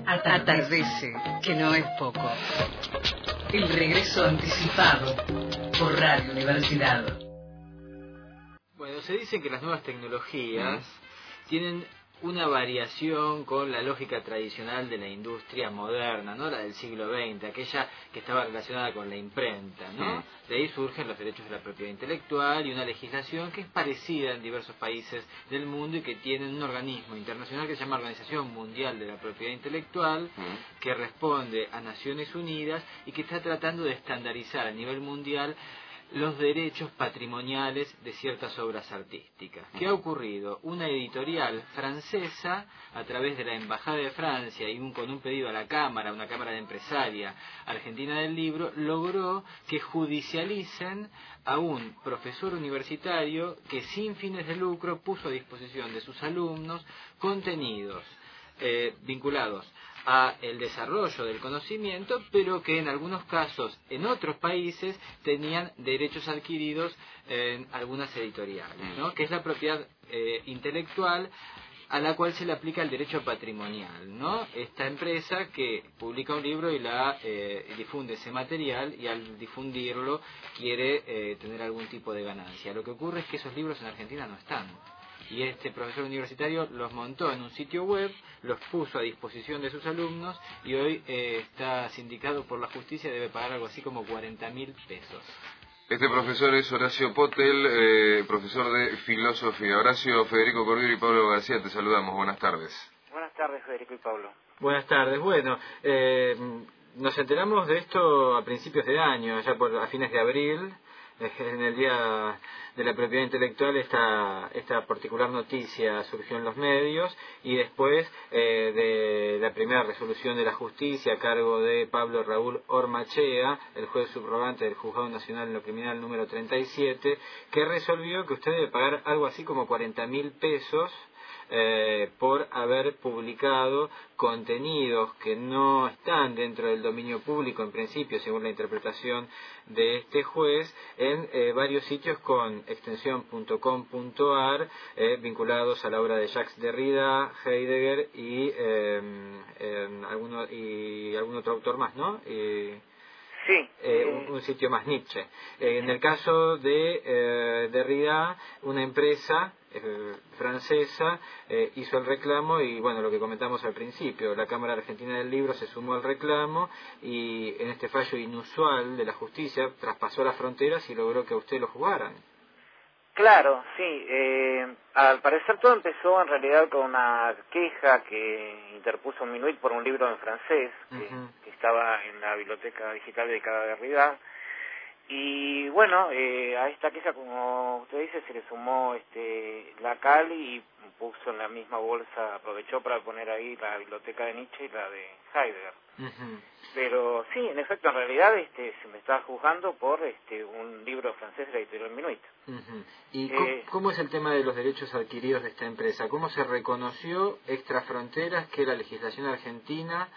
Atardece, que no es poco. El regreso anticipado por Radio Universidad. Bueno, se dice que las nuevas tecnologías tienen una variación con la lógica tradicional de la industria moderna, ¿no? La del siglo XX, aquella que estaba relacionada con la imprenta, ¿no? De ahí surgen los derechos de la propiedad intelectual y una legislación que es parecida en diversos países del mundo y que tienen un organismo internacional que se llama Organización Mundial de la Propiedad Intelectual, que responde a Naciones Unidas y que está tratando de estandarizar a nivel mundial los derechos patrimoniales de ciertas obras artísticas. ¿Qué ha ocurrido? Una editorial francesa, a través de la Embajada de Francia y con un pedido a la Cámara, una Cámara de Empresaria Argentina del Libro, logró que judicialicen a un profesor universitario que sin fines de lucro puso a disposición de sus alumnos contenidos vinculados a el desarrollo del conocimiento, pero que en algunos casos, en otros países, tenían derechos adquiridos en algunas editoriales, ¿no? Que es la propiedad intelectual a la cual se le aplica el derecho patrimonial, ¿no? Esta empresa que publica un libro y difunde ese material, y al difundirlo quiere tener algún tipo de ganancia. Lo que ocurre es que esos libros en Argentina no están. Y este profesor universitario los montó en un sitio web, los puso a disposición de sus alumnos y hoy está sindicado por la justicia, debe pagar algo así como 40.000 pesos. Este profesor es Horacio Potel, profesor de filosofía. Horacio, Federico Cordero y Pablo García, te saludamos. Buenas tardes. Buenas tardes, Federico y Pablo. Buenas tardes. Bueno, nos enteramos de esto a principios de año, ya a fines de abril. En el Día de la Propiedad Intelectual esta particular noticia surgió en los medios, y después de la primera resolución de la justicia a cargo de Pablo Raúl Ormachea, el juez subrogante del Juzgado Nacional en lo Criminal número 37, que resolvió que usted debe pagar algo así como 40.000 pesos por haber publicado contenidos que no están dentro del dominio público en principio, según la interpretación de este juez, en varios sitios con extensión.com.ar vinculados a la obra de Jacques Derrida, Heidegger y algún otro autor más, ¿no? Sí. Un sitio más Nietzsche. En el caso de Derrida, una empresa francesa hizo el reclamo, y bueno, lo que comentamos al principio, la Cámara Argentina del Libro se sumó al reclamo y en este fallo inusual de la justicia traspasó las fronteras y logró que a usted lo juzgaran. Claro, sí. Al parecer todo empezó en realidad con una queja que interpuso Minuit por un libro en francés que estaba en la biblioteca digital dedicada a Derrida. Y bueno, a esta queja, como usted dice, se le sumó la CAL y puso en la misma bolsa, aprovechó para poner ahí la biblioteca de Nietzsche y la de Heidegger. Pero sí, en efecto, en realidad se me está juzgando por un libro francés de la editorial Minuit. ¿Y cómo es el tema de los derechos adquiridos de esta empresa? ¿Cómo se reconoció extrafronteras que la legislación argentina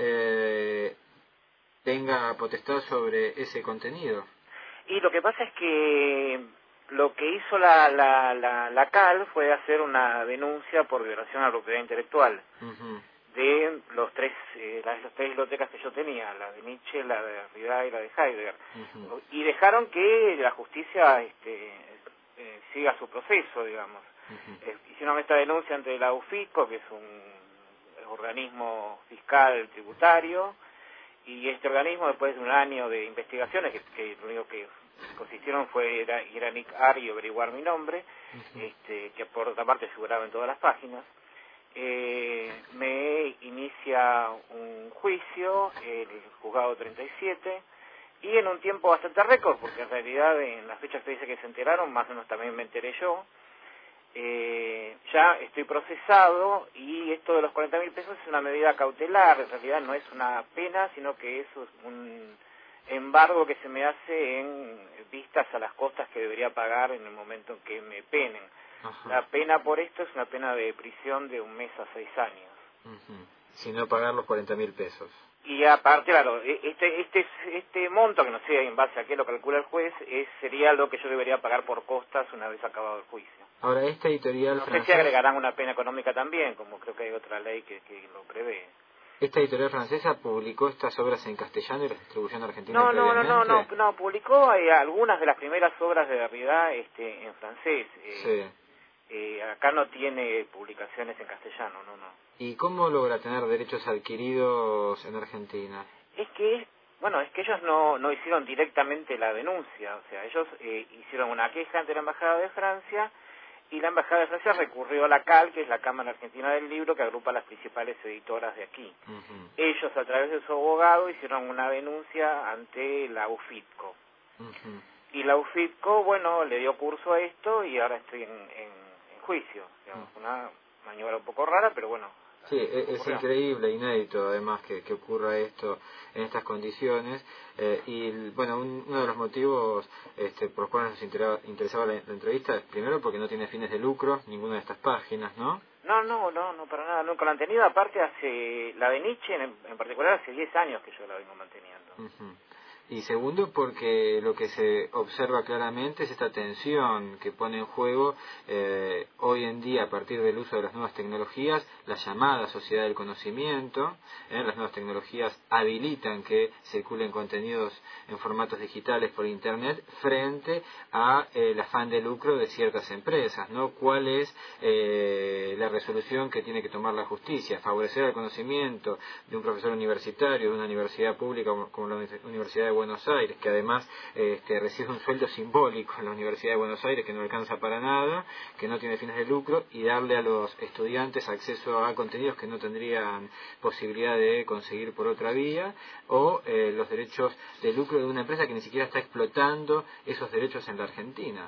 tenga potestad sobre ese contenido? Y lo que pasa es que lo que hizo la CAL fue hacer una denuncia por violación a la propiedad intelectual de las tres bibliotecas que yo tenía, la de Nietzsche, la de Derrida y la de Heidegger, y dejaron que la justicia siga su proceso, digamos. Hicieron esta denuncia ante la UFICO, que es un organismo fiscal tributario, y este organismo, después de un año de investigaciones, que lo único que consistieron fue ir a NICAR y averiguar mi nombre, que por otra parte figuraba en todas las páginas, me inicia un juicio, el juzgado 37, y en un tiempo bastante récord, porque en realidad en las fechas que dice que se enteraron, más o menos también me enteré yo. Ya estoy procesado, y esto de los 40.000 pesos es una medida cautelar, en realidad no es una pena, sino que es un embargo que se me hace en vistas a las costas que debería pagar en el momento en que me penen. La pena por esto es una pena de prisión de 1 mes a 6 años. Si no pagar los 40.000 pesos. Y aparte, claro, este monto, que no sé en base a qué lo calcula el juez, sería lo que yo debería pagar por costas una vez acabado el juicio. Ahora, esta editorial no sé si agregarán una pena económica también, como creo que hay otra ley que lo prevé. ¿Esta editorial francesa publicó estas obras en castellano y las distribuyó en Argentina previamente? No, publicó algunas de las primeras obras de Derrida en francés. Acá no tiene publicaciones en castellano, no. ¿Y cómo logra tener derechos adquiridos en Argentina? Es que ellos no hicieron directamente la denuncia, o sea, ellos hicieron una queja ante la Embajada de Francia, y la Embajada de Francia recurrió a la CAL, que es la Cámara Argentina del Libro, que agrupa a las principales editoras de aquí. Ellos, a través de su abogado, hicieron una denuncia ante la UFITCO. Y la UFITCO, le dio curso a esto, y ahora estoy en juicio. Digamos, una maniobra un poco rara, pero bueno. Sí, es increíble, inédito además que ocurra esto en estas condiciones, uno de los motivos por los cuales nos interesaba la entrevista es primero porque no tiene fines de lucro ninguna de estas páginas, ¿no? No, para nada, nunca la han tenido, aparte la de Nietzsche en particular hace 10 años que yo la vengo manteniendo. Y segundo, porque lo que se observa claramente es esta tensión que pone en juego hoy en día, a partir del uso de las nuevas tecnologías, la llamada sociedad del conocimiento. Las nuevas tecnologías habilitan que circulen contenidos en formatos digitales por Internet frente a el afán de lucro de ciertas empresas, ¿no? ¿Cuál es la resolución que tiene que tomar la justicia? Favorecer el conocimiento de un profesor universitario de una universidad pública como la Universidad de Buenos Aires, que además recibe un sueldo simbólico en la Universidad de Buenos Aires que no alcanza para nada, que no tiene fines de lucro, y darle a los estudiantes acceso a contenidos que no tendrían posibilidad de conseguir por otra vía, o los derechos de lucro de una empresa que ni siquiera está explotando esos derechos en la Argentina.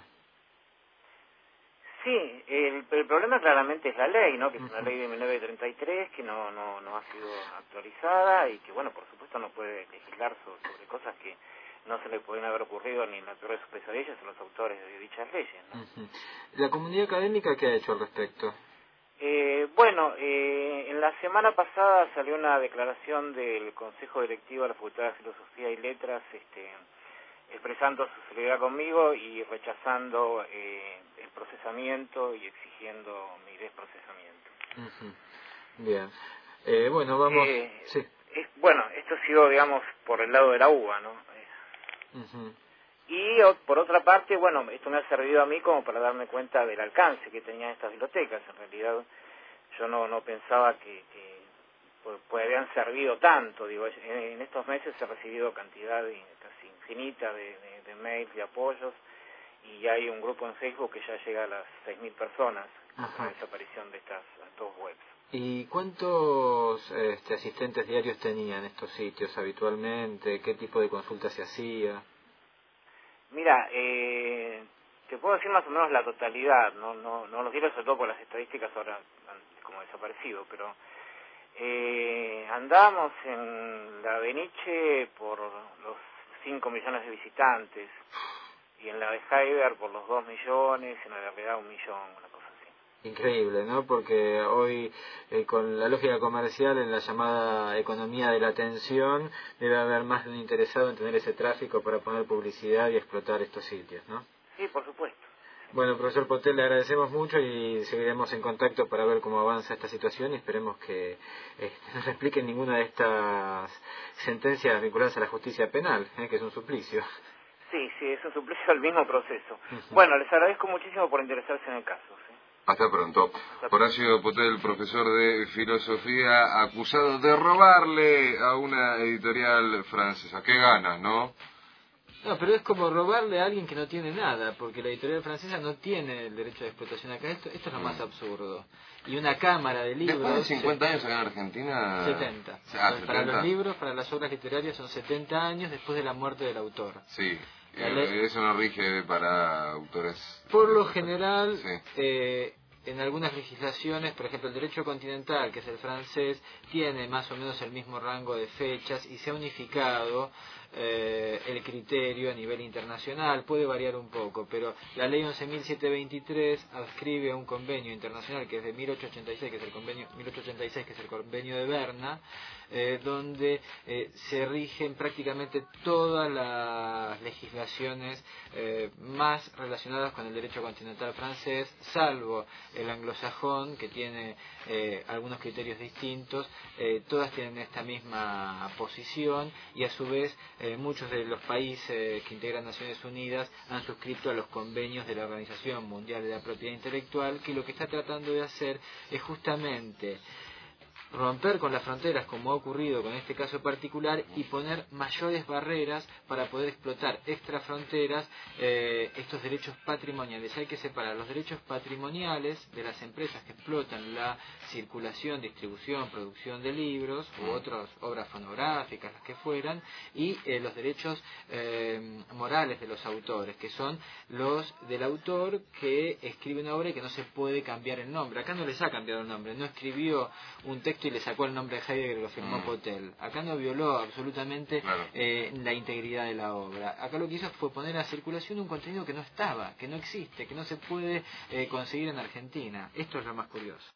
Sí, el problema claramente es la ley, ¿no? Que es una ley de 1933 que no ha sido actualizada y que, por supuesto no puede legislar sobre cosas que no se le pueden haber ocurrido ni en la peor de sus pesadillas a los autores de dichas leyes, ¿no? ¿La comunidad académica qué ha hecho al respecto? En la semana pasada salió una declaración del Consejo Directivo de la Facultad de Filosofía y Letras, expresando su solidaridad conmigo y rechazando el procesamiento y exigiendo mi desprocesamiento. Bien. Vamos... sí. Esto ha sido, digamos, por el lado de la UBA, ¿no? Y por otra parte, esto me ha servido a mí como para darme cuenta del alcance que tenían estas bibliotecas. En realidad, yo no pensaba que habían servido tanto. Digo, en estos meses he recibido cantidad casi infinita de mails y apoyos, y ya hay un grupo en Facebook que ya llega a las 6.000 personas con la desaparición de estas dos webs. ¿Y cuántos asistentes diarios tenían estos sitios habitualmente? ¿Qué tipo de consultas se hacía? Mira, te puedo decir más o menos la totalidad, no lo quiero, sobre todo por las estadísticas ahora han como desaparecido, pero andábamos en la de Nietzsche por los 5 millones de visitantes, y en la de Heidegger por los 2 millones, en la de Derrida 1 millón, una cosa así. Increíble, ¿no? Porque hoy, con la lógica comercial, en la llamada economía de la atención, debe haber más de un interesado en tener ese tráfico para poner publicidad y explotar estos sitios, ¿no? Sí, por supuesto. Bueno, profesor Potel, le agradecemos mucho y seguiremos en contacto para ver cómo avanza esta situación, y esperemos que no se explique ninguna de estas sentencias vinculadas a la justicia penal, que es un suplicio. Sí, es un suplicio al mismo proceso. Bueno, les agradezco muchísimo por interesarse en el caso. ¿Sí? Hasta pronto. Horacio Potel, profesor de filosofía, acusado de robarle a una editorial francesa. Qué ganas, ¿no? No, pero es como robarle a alguien que no tiene nada, porque la editorial francesa no tiene el derecho de explotación acá. Esto es lo más absurdo. Y una cámara de libros... Después de 50 años acá en Argentina... 70. Para los libros, para las obras literarias son 70 años después de la muerte del autor. Sí. Eso no rige para autores... Por lo general, sí. En algunas legislaciones, por ejemplo el derecho continental, que es el francés, tiene más o menos el mismo rango de fechas y se ha unificado el criterio a nivel internacional. Puede variar un poco, pero la ley 11.723 adscribe a un convenio internacional que es de 1886, que es el convenio 1886, que es el convenio de Berna, donde se rigen prácticamente todas las legislaciones más relacionadas con el derecho continental francés, salvo el anglosajón, que tiene algunos criterios distintos, todas tienen esta misma posición, y a su vez muchos de los países que integran Naciones Unidas han suscrito a los convenios de la Organización Mundial de la Propiedad Intelectual, que lo que está tratando de hacer es justamente romper con las fronteras, como ha ocurrido con este caso particular, y poner mayores barreras para poder explotar extrafronteras estos derechos patrimoniales. Hay que separar los derechos patrimoniales de las empresas que explotan la circulación, distribución, producción de libros u otras obras fonográficas, las que fueran, y los derechos morales de los autores, que son los del autor que escribe una obra y que no se puede cambiar el nombre. Acá no les ha cambiado el nombre, no escribió un texto y le sacó el nombre de Heidegger y lo firmó Potel. Acá no violó absolutamente la integridad de la obra. Acá lo que hizo fue poner a circulación un contenido que no estaba, que no existe, que no se puede conseguir en Argentina. Esto es lo más curioso.